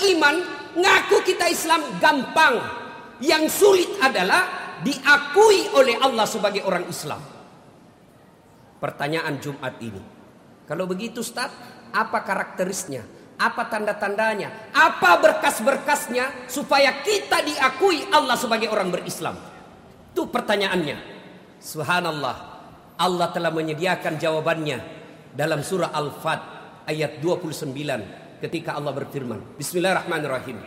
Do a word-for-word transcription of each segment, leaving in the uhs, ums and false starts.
iman, ngaku kita Islam gampang. Yang sulit adalah diakui oleh Allah sebagai orang Islam. Pertanyaan Jumat ini, kalau begitu Ustaz, apa karakteristiknya? Apa tanda-tandanya? Apa berkas-berkasnya supaya kita diakui Allah sebagai orang berislam? Itu pertanyaannya. Subhanallah, Allah telah menyediakan jawabannya dalam surah Al-Fat ayat dua puluh sembilan ketika Allah berfirman, Bismillahirrahmanirrahim.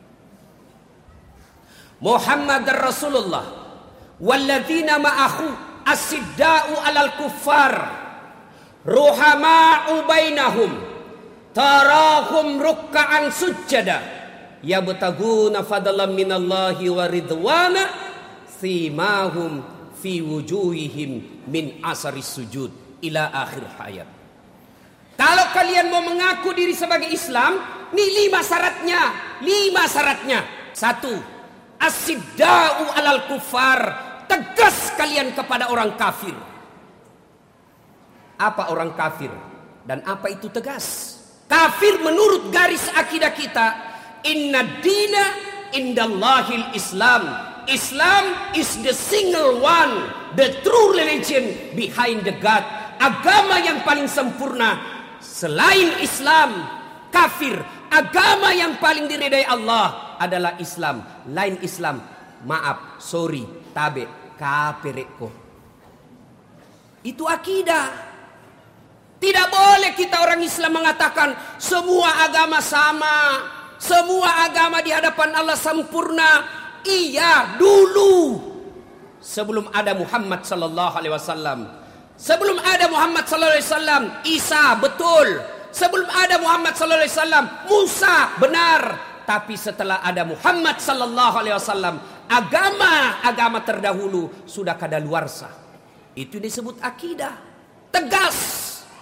Muhammadar Rasulullah walladzina ma'ahu as-sidda'u 'alal kuffar ruhama'u bainahum tarahum ruk'an sujada yabtaguna fadlan minallahi wa ridwana simahum fi wujuhihim min asaris sujud ila akhir hayat. Kalau kalian mau mengaku diri sebagai Islam, nih lima syaratnya. Lima syaratnya. Satu, as-sidda'u 'alal kuffar, tegas kalian kepada orang kafir. Apa orang kafir dan apa itu tegas? Kafir menurut garis akidah kita, inna dina indallahil Islam. Islam is the single one, the true religion behind the God. Agama yang paling sempurna selain Islam, kafir. Agama yang paling diridai Allah adalah Islam. Lain Islam, maaf, sorry, tabe, kafireko. Itu akidah. Tidak boleh kita orang Islam mengatakan semua agama sama, semua agama di hadapan Allah sempurna. Iya, dulu sebelum ada Muhammad sallallahu alaihi wasallam. Sebelum ada Muhammad sallallahu alaihi wasallam, Isa betul. Sebelum ada Muhammad sallallahu alaihi wasallam, Musa benar. Tapi setelah ada Muhammad sallallahu alaihi wasallam, agama-agama terdahulu sudah kadaluarsa. Itu disebut akidah. Tegas.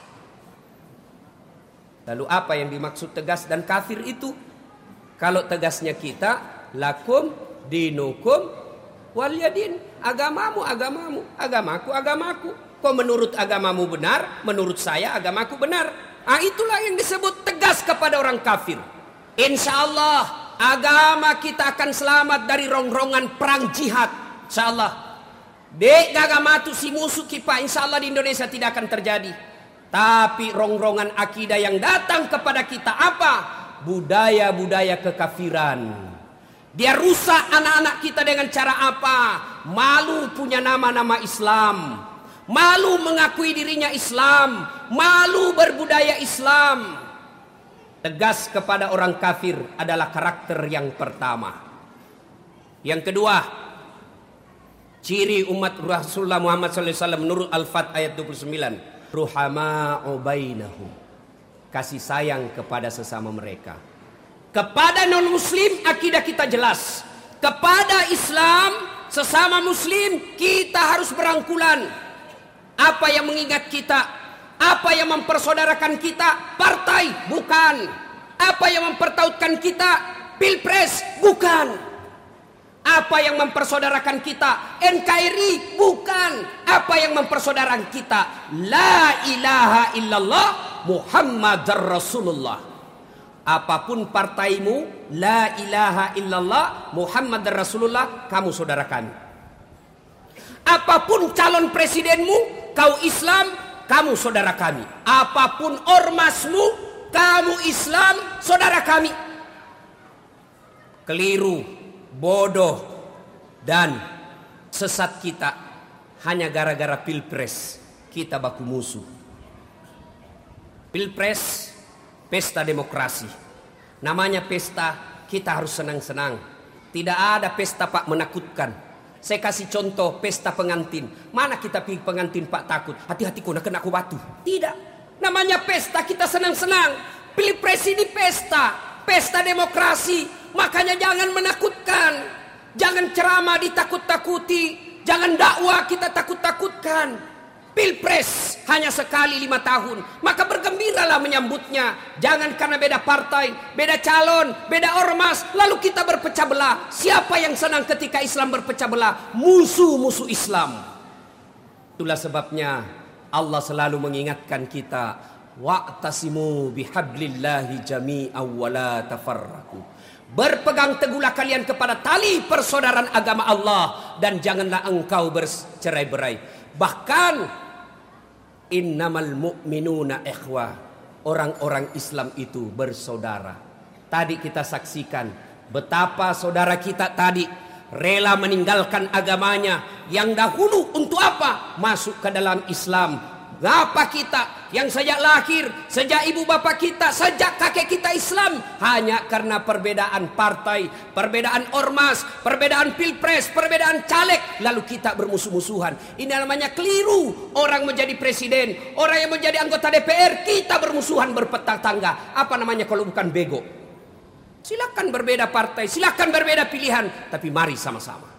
Lalu apa yang dimaksud tegas dan kafir itu? Kalau tegasnya kita, lakum dinukum waliyadin. Agamamu, agamamu, agamaku, agamaku. Kok menurut agamamu benar, menurut saya agamaku benar. Ah, itulah yang disebut tegas kepada orang kafir. Insya Allah agama kita akan selamat dari rongrongan perang jihad. Insya Allah. Dek gagamatu si musuh kipa, insya Allah di Indonesia tidak akan terjadi. Tapi rongrongan akidah yang datang kepada kita apa? Budaya-budaya kekafiran. Dia rusak anak-anak kita dengan cara apa? Malu punya nama-nama Islam. Malu mengakui dirinya Islam. Malu berbudaya Islam. Tegas kepada orang kafir adalah karakter yang pertama. Yang kedua, ciri umat Rasulullah Muhammad shallallahu alaihi wasallam menurut Al-Fat ayat dua puluh sembilan. Ruhama'u bainahum, kasih sayang kepada sesama mereka. Kepada non muslim akidah kita jelas. Kepada Islam sesama muslim kita harus berangkulan. Apa yang mengingat kita? Apa yang mempersaudarakan kita? Partai? Bukan. Apa yang mempertautkan kita? Pilpres? Bukan. Apa yang mempersaudarakan kita? N K R I? Bukan. Apa yang mempersaudarakan kita? La ilaha illallah Muhammadar Rasulullah. Apapun partaimu, la ilaha illallah Muhammadar Rasulullah, kamu saudara kami. Apapun calon presidenmu, kau Islam, kamu saudara kami. Apapun ormasmu, kamu Islam, saudara kami. Keliru, bodoh dan sesat kita hanya gara-gara pilpres kita baku musuh. Pilpres pesta demokrasi. Namanya pesta, kita harus senang-senang. Tidak ada pesta Pak menakutkan. Saya kasih contoh pesta pengantin. Mana kita pilih pengantin Pak takut? Hati-hati kau nak kena aku batu. Tidak. Namanya pesta, kita senang-senang. Pilpres ini pesta, pesta demokrasi. Makanya jangan menakutkan. Jangan ceramah ditakut-takuti. Jangan dakwah kita takut-takutkan. Pilpres hanya sekali lima tahun. Maka bergembiralah menyambutnya. Jangan karena beda partai, beda calon, beda ormas, lalu kita berpecah belah. Siapa yang senang ketika Islam berpecah belah? Musuh-musuh Islam. Itulah sebabnya Allah selalu mengingatkan kita, wa'tasimu bihablillahi jami'an wa la tafarraqu. Berpegang teguhlah kalian kepada tali persaudaraan agama Allah dan janganlah engkau bercerai-berai. Bahkan innamal mu'minuna ikhwah, orang-orang Islam itu bersaudara. Tadi kita saksikan betapa saudara kita tadi rela meninggalkan agamanya yang dahulu untuk apa? Masuk ke dalam Islam. Ngapa kita yang sejak lahir, sejak ibu bapak kita, sejak kakek kita Islam, hanya karena perbedaan partai, perbedaan ormas, perbedaan pilpres, perbedaan caleg, lalu kita bermusuh-musuhan. Ini namanya keliru. Orang menjadi presiden, orang yang menjadi anggota D P R, kita bermusuhan bertetangga. Apa namanya kalau bukan bego? Silakan berbeda partai, silakan berbeda pilihan, tapi mari sama-sama.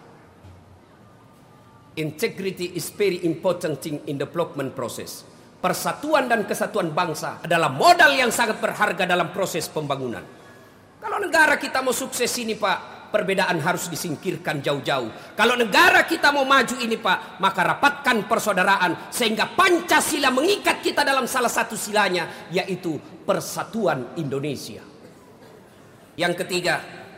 Integrity is very important thing in development process. Persatuan dan kesatuan bangsa adalah modal yang sangat berharga dalam proses pembangunan. Kalau negara kita mau sukses ini Pak, perbedaan harus disingkirkan jauh-jauh. Kalau negara kita mau maju ini Pak, maka rapatkan persaudaraan sehingga Pancasila mengikat kita dalam salah satu silanya, yaitu persatuan Indonesia. Yang ketiga,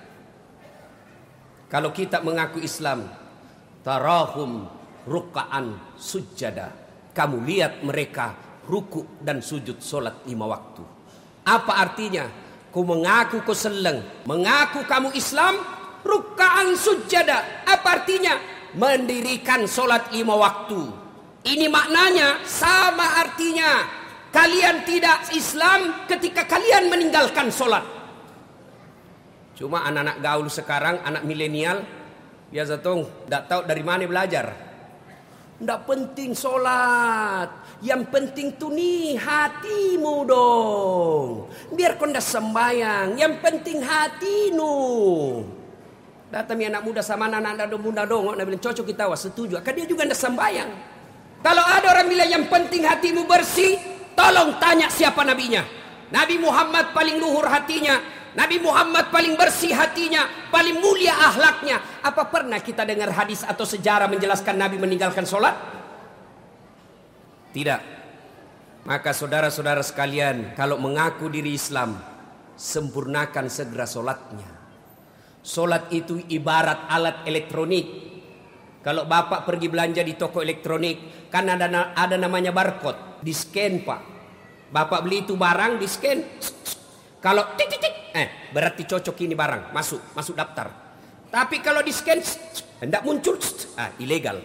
kalau kita mengaku Islam, tarahum ruka'an sujada. Kamu lihat mereka ruku dan sujud solat lima waktu. Apa artinya? Ku mengaku ku seleng, mengaku kamu Islam, ruka'an sujada. Apa artinya? Mendirikan solat lima waktu. Ini maknanya sama artinya. Kalian tidak Islam ketika kalian meninggalkan solat. Cuma anak-anak gaul sekarang, anak milenial, biasa tuh, tidak tahu dari mana belajar. Tidak penting sholat, yang penting tuh nih hatimu dong. Biar kau tidak sembayang, yang penting hatimu. Datang anak muda sama anak-anak muda dong, nak bilang cocok kita wah setuju. Kan dia juga tidak sembayang. Kalau ada orang bilang yang penting hatimu bersih, tolong tanya siapa nabinya. Nabi Muhammad paling luhur hatinya. Nabi Muhammad paling bersih hatinya, paling mulia akhlaknya. Apa pernah kita dengar hadis atau sejarah menjelaskan Nabi meninggalkan sholat? Tidak. Maka saudara-saudara sekalian, kalau mengaku diri Islam, sempurnakan segera sholatnya. Sholat itu ibarat alat elektronik. Kalau bapak pergi belanja di toko elektronik, kan ada, ada namanya barcode, di scan Pak. Bapak beli itu barang, di scan. Kalau titik-titik, eh berarti cocok ini barang, masuk, masuk daftar. Tapi kalau di scan, hendak muncul, ah ilegal.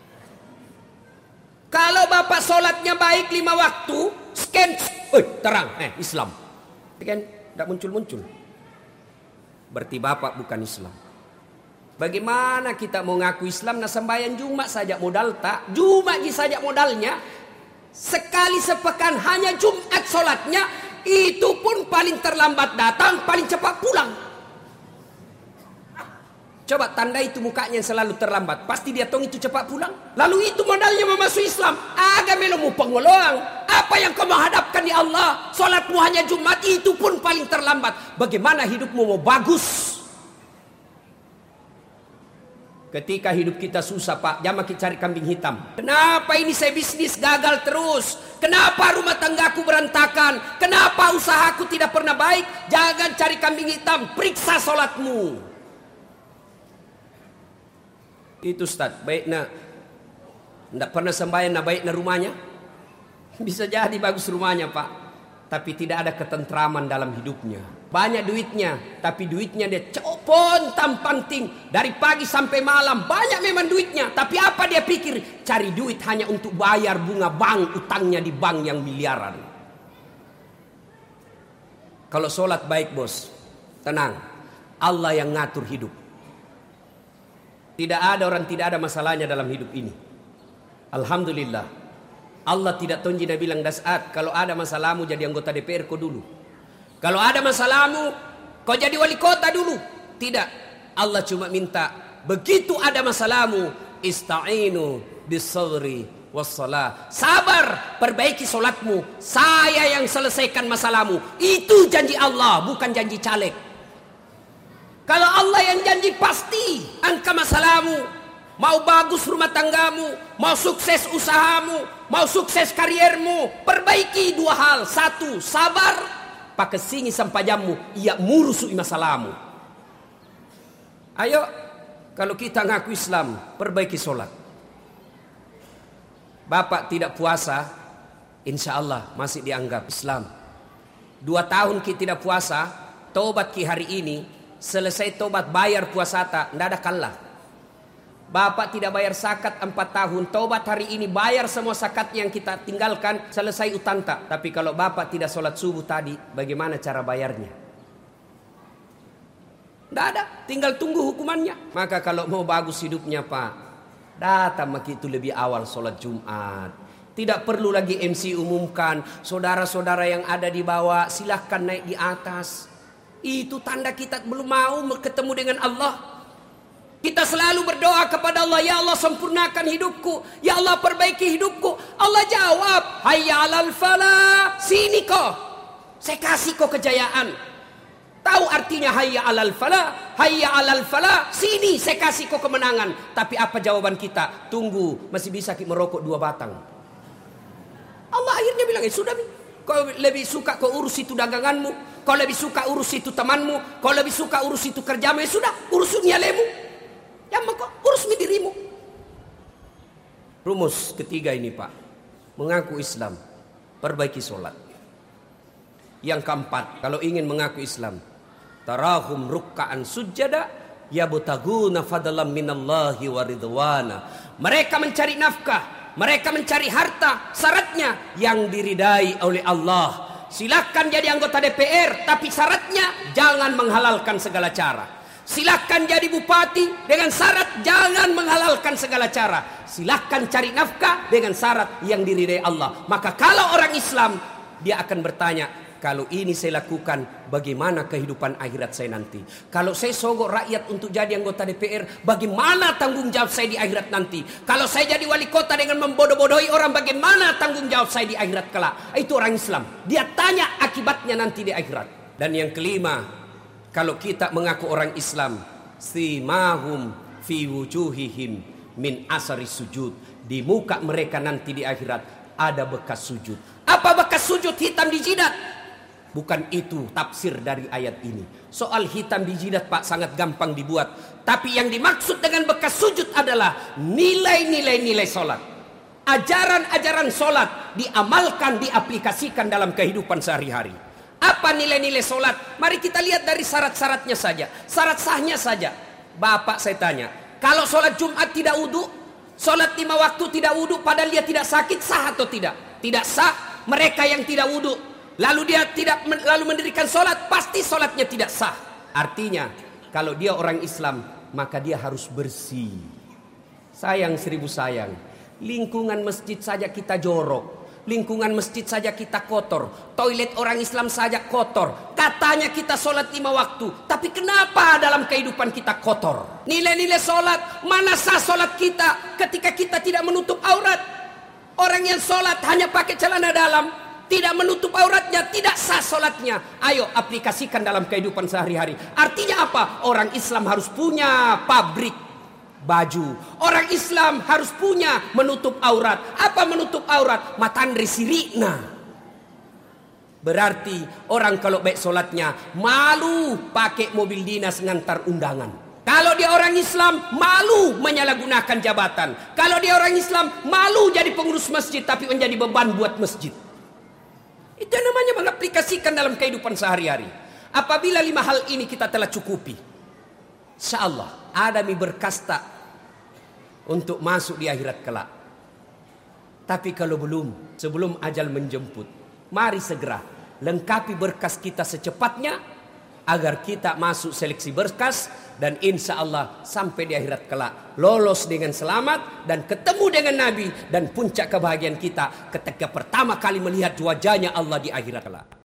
Kalau bapak sholatnya baik lima waktu, scan, eh terang, eh Islam. Kan, hendak muncul-muncul. Berarti bapak bukan Islam. Bagaimana kita mau ngaku Islam, nah sembahyang Jumat saja modal tak, Jumat saja modalnya, sekali sepekan hanya Jumat sholatnya. Itu pun paling terlambat datang, paling cepat pulang. Coba tanda itu mukanya yang selalu terlambat, pasti dia tong itu cepat pulang. Lalu itu modalnya memasuk Islam. Agak melomu pengolong. Apa yang kau menghadapkan di Allah? Solatmu hanya Jumat, itu pun paling terlambat. Bagaimana hidupmu mau bagus? Ketika hidup kita susah Pak, jangan kita cari kambing hitam. Kenapa ini saya bisnis gagal terus? Kenapa rumah tanggaku berantakan? Kenapa usahaku tidak pernah baik? Jangan cari kambing hitam, periksa solatmu. Itu Ustaz, baik nak, tidak pernah sembahyang, nak baik nak rumahnya. Bisa jadi bagus rumahnya Pak, tapi tidak ada ketentraman dalam hidupnya. Banyak duitnya, tapi duitnya dia copon tampanting dari pagi sampai malam. Banyak memang duitnya, tapi apa dia pikir? Cari duit hanya untuk bayar bunga bank, utangnya di bank yang miliaran. Kalau sholat baik bos, tenang, Allah yang ngatur hidup. Tidak ada orang tidak ada masalahnya dalam hidup ini. Alhamdulillah. Allah tidak tonji dan bilang dasat, kalau ada masalahmu jadi anggota D P R kau dulu. Kalau ada masalahmu, kau jadi wali kota dulu. Tidak. Allah cuma minta, begitu ada masalahmu, ista'inu bis-sabri was-salah. Sabar, perbaiki solatmu. Saya yang selesaikan masalahmu. Itu janji Allah, bukan janji caleg. Kalau Allah yang janji pasti angka masalahmu. mau bagus rumah tanggamu, mau sukses usahamu, mau sukses kariermu, perbaiki dua hal. Satu, sabar, pakai singi sampai jammu, ia murusu masalahmu. Ayo, kalau kita ngaku Islam, perbaiki sholat. Bapak tidak puasa, insya Allah masih dianggap Islam. Dua tahun kita tidak puasa, tobat ki hari ini, selesai tobat bayar puasa tak, tidak ada kalah. Bapak tidak bayar zakat empat tahun, tobat hari ini bayar semua zakat yang kita tinggalkan, selesai utang tak. Tapi kalau bapak tidak sholat subuh tadi, bagaimana cara bayarnya? Tidak ada, tinggal tunggu hukumannya. Maka kalau mau bagus hidupnya pak, datang begitu lebih awal sholat Jumat. Tidak perlu lagi M C umumkan, saudara-saudara yang ada di bawah silahkan naik di atas. Itu tanda kita belum mau ketemu dengan Allah. Kita selalu berdoa kepada Allah, ya Allah sempurnakan hidupku, ya Allah perbaiki hidupku. Allah jawab, hayya alal falah, sini kau, saya kasih kau kejayaan. Tahu artinya hayya alal falah? Hayya alal falah, sini saya kasih kau kemenangan. Tapi apa jawaban kita? Tunggu, masih bisa kita merokok dua batang. Allah akhirnya bilang, eh, sudah, kau lebih suka kau urus itu daganganmu, kau lebih suka urus itu temanmu, kau lebih suka urus itu kerjamu, ya sudah, urus dunia-lemu. Ya maka urus dirimu. Rumus ketiga ini pak, mengaku Islam, perbaiki sholat. Yang keempat, kalau ingin mengaku Islam, tarahum rukka'an sujada yabtaguna fadlan minallahi wa ridwana. Mereka mencari nafkah, mereka mencari harta, syaratnya yang diridai oleh Allah. Silakan jadi anggota D P R, tapi syaratnya jangan menghalalkan segala cara. Silakan jadi bupati dengan syarat jangan menghalalkan segala cara. Silakan cari nafkah dengan syarat yang diridai Allah. Maka kalau orang Islam, dia akan bertanya, kalau ini saya lakukan, bagaimana kehidupan akhirat saya nanti? Kalau saya sogok rakyat untuk jadi anggota D P R, bagaimana tanggung jawab saya di akhirat nanti? Kalau saya jadi wali kota dengan membodoh-bodohi orang, bagaimana tanggung jawab saya di akhirat kelak? Itu orang Islam. Dia tanya akibatnya nanti di akhirat. Dan yang kelima, kalau kita mengaku orang Islam, simahum fi wujuhihim min asari sujud. Di muka mereka nanti di akhirat ada bekas sujud. Apa bekas sujud? Hitam di jidat. Bukan itu tafsir dari ayat ini. Soal hitam di jidat pak sangat gampang dibuat. Tapi yang dimaksud dengan bekas sujud adalah nilai-nilai-nilai solat. Ajaran-ajaran solat diamalkan, diaplikasikan dalam kehidupan sehari-hari. Apa nilai-nilai solat? Mari kita lihat dari syarat-syaratnya saja. Syarat sahnya saja. Bapak saya tanya, kalau solat Jumat tidak wudu, solat lima waktu tidak wudu, padahal dia tidak sakit, sah atau tidak? Tidak sah. Mereka yang tidak wudu, lalu dia tidak lalu mendirikan solat, pasti solatnya tidak sah. Artinya, kalau dia orang Islam, maka dia harus bersih. Sayang seribu sayang, lingkungan masjid saja kita jorok. Lingkungan masjid saja kita kotor. Toilet orang Islam saja kotor. Katanya kita sholat lima waktu. Tapi kenapa dalam kehidupan kita kotor? Nilai-nilai sholat. Mana sah sholat kita ketika kita tidak menutup aurat? Orang yang sholat hanya pakai celana dalam, tidak menutup auratnya, tidak sah sholatnya. Ayo aplikasikan dalam kehidupan sehari-hari. Artinya apa? Orang Islam harus punya pabrik baju. Orang Islam harus punya menutup aurat. Apa menutup aurat? Matandri sirikna. Berarti orang kalau baik solatnya malu pakai mobil dinas ngantar undangan. Kalau dia orang Islam malu menyalahgunakan jabatan. Kalau dia orang Islam malu jadi pengurus masjid tapi menjadi beban buat masjid. Itu namanya mengaplikasikan dalam kehidupan sehari-hari. Apabila lima hal ini kita telah cukupi, insya Allah ada mi berkas tak untuk masuk di akhirat kelak. Tapi kalau belum, sebelum ajal menjemput, mari segera lengkapi berkas kita secepatnya agar kita masuk seleksi berkas dan insya Allah sampai di akhirat kelak lolos dengan selamat dan ketemu dengan Nabi dan puncak kebahagiaan kita ketika pertama kali melihat wajahnya Allah di akhirat kelak.